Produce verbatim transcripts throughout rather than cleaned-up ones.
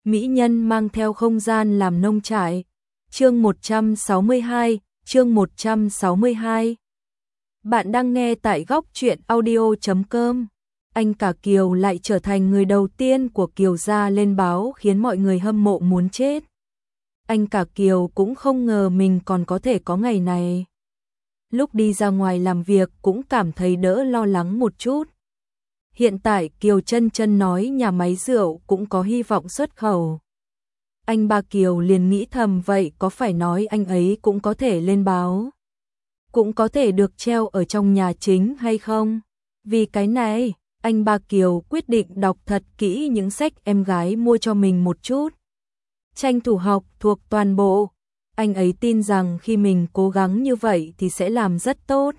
mỹ nhân mang theo không gian làm nông trại. Chương một trăm sáu mươi hai, chương một trăm sáu mươi hai. Bạn đang nghe tại góc truyện audio chấm com. Anh cả Kiều lại trở thành người đầu tiên của Kiều gia lên báo khiến mọi người hâm mộ muốn chết. Anh cả Kiều cũng không ngờ mình còn có thể có ngày này. Lúc đi ra ngoài làm việc cũng cảm thấy đỡ lo lắng một chút. Hiện tại Kiều Chân Chân nói nhà máy rượu cũng có hy vọng xuất khẩu. Anh ba Kiều liền nghĩ thầm vậy có phải nói anh ấy cũng có thể lên báo, cũng có thể được treo ở trong nhà chính hay không? Vì cái này, anh ba Kiều quyết định đọc thật kỹ những sách em gái mua cho mình một chút. Tranh thủ học thuộc toàn bộ. Anh ấy tin rằng khi mình cố gắng như vậy thì sẽ làm rất tốt.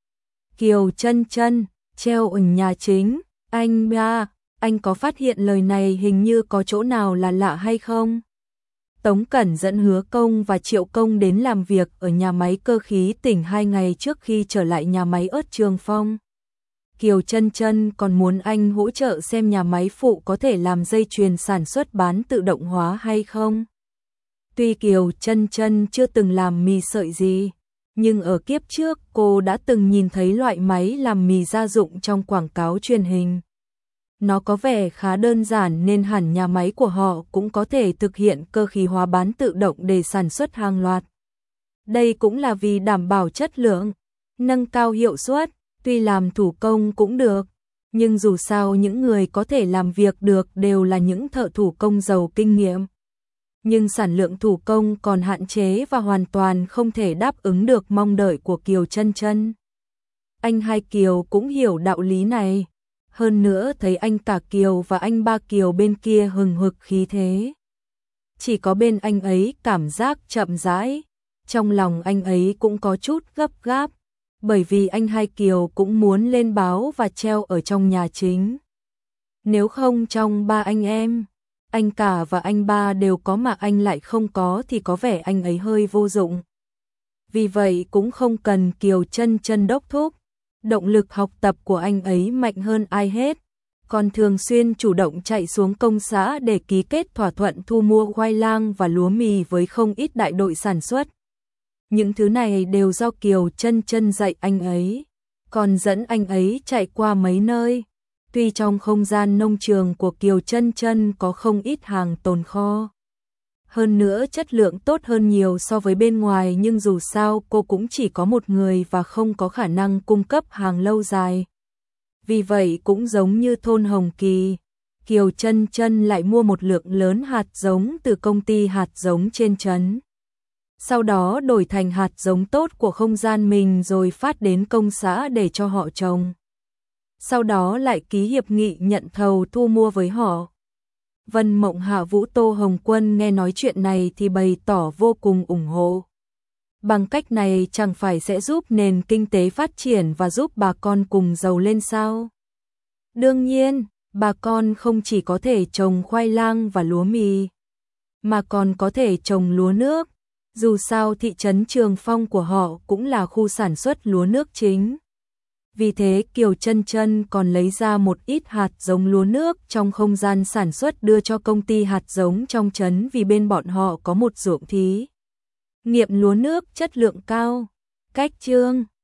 Kiều Chân Chân, treo ở nhà chính. Anh ba, anh có phát hiện lời này hình như có chỗ nào là lạ hay không? Tống Cẩn dẫn Hứa Công và Triệu Công đến làm việc ở nhà máy cơ khí tỉnh hai ngày trước khi trở lại nhà máy ớt Trường Phong. Kiều Chân Chân còn muốn anh hỗ trợ xem nhà máy phụ có thể làm dây chuyền sản xuất bán tự động hóa hay không. Tuy Kiều Chân Chân chưa từng làm mì sợi gì, nhưng ở kiếp trước cô đã từng nhìn thấy loại máy làm mì gia dụng trong quảng cáo truyền hình. Nó có vẻ khá đơn giản nên hẳn nhà máy của họ cũng có thể thực hiện cơ khí hóa bán tự động để sản xuất hàng loạt. Đây cũng là vì đảm bảo chất lượng, nâng cao hiệu suất, tuy làm thủ công cũng được, nhưng dù sao những người có thể làm việc được đều là những thợ thủ công giàu kinh nghiệm. Nhưng sản lượng thủ công còn hạn chế và hoàn toàn không thể đáp ứng được mong đợi của Kiều Chân Chân. Anh hai Kiều cũng hiểu đạo lý này. Hơn nữa thấy anh cả Kiều và anh ba Kiều bên kia hừng hực khí thế. Chỉ có bên anh ấy cảm giác chậm rãi, trong lòng anh ấy cũng có chút gấp gáp, bởi vì anh hai Kiều cũng muốn lên báo và treo ở trong nhà chính. Nếu không trong ba anh em, anh cả và anh ba đều có mà anh lại không có thì có vẻ anh ấy hơi vô dụng. Vì vậy cũng không cần Kiều Chân Chân đốc thúc. Động lực học tập của anh ấy mạnh hơn ai hết, còn thường xuyên chủ động chạy xuống công xã để ký kết thỏa thuận thu mua khoai lang và lúa mì với không ít đại đội sản xuất. Những thứ này đều do Kiều Chân Chân dạy anh ấy, còn dẫn anh ấy chạy qua mấy nơi. Tuy trong không gian nông trường của Kiều Chân Chân có không ít hàng tồn kho, hơn nữa chất lượng tốt hơn nhiều so với bên ngoài, nhưng dù sao cô cũng chỉ có một người và không có khả năng cung cấp hàng lâu dài. Vì vậy cũng giống như thôn Hồng Kỳ, Kiều Chân Chân lại mua một lượng lớn hạt giống từ công ty hạt giống trên trấn. Sau đó đổi thành hạt giống tốt của không gian mình rồi phát đến công xã để cho họ trồng. Sau đó lại ký hiệp nghị nhận thầu thu mua với họ. Vân Mộng Hạ Vũ Tô Hồng Quân nghe nói chuyện này thì bày tỏ vô cùng ủng hộ. Bằng cách này chẳng phải sẽ giúp nền kinh tế phát triển và giúp bà con cùng giàu lên sao? Đương nhiên, bà con không chỉ có thể trồng khoai lang và lúa mì, mà còn có thể trồng lúa nước. Dù sao thị trấn Trường Phong của họ cũng là khu sản xuất lúa nước chính. Vì thế Kiều Chân Chân còn lấy ra một ít hạt giống lúa nước trong không gian sản xuất đưa cho công ty hạt giống trong trấn, vì bên bọn họ có một ruộng thí nghiệm lúa nước chất lượng cao. Cách chương